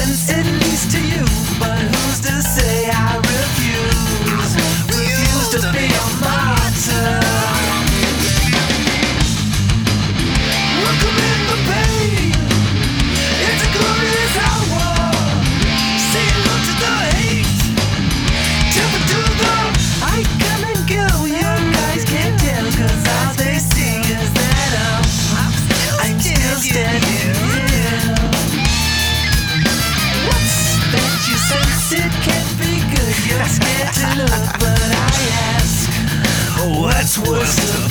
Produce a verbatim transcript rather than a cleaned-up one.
sense, at least to you. But who's to say I refuse? Refuse to be a martyr. Welcome in the pain. It's a glorious hour. Say hello to the hate. Tip it to the I come and go. Your guys can't tell, cause all they see is that I'm, I'm still, I'm still standing here. What's that you sense? It can't be good. You're scared to look, but I ask, what's worse to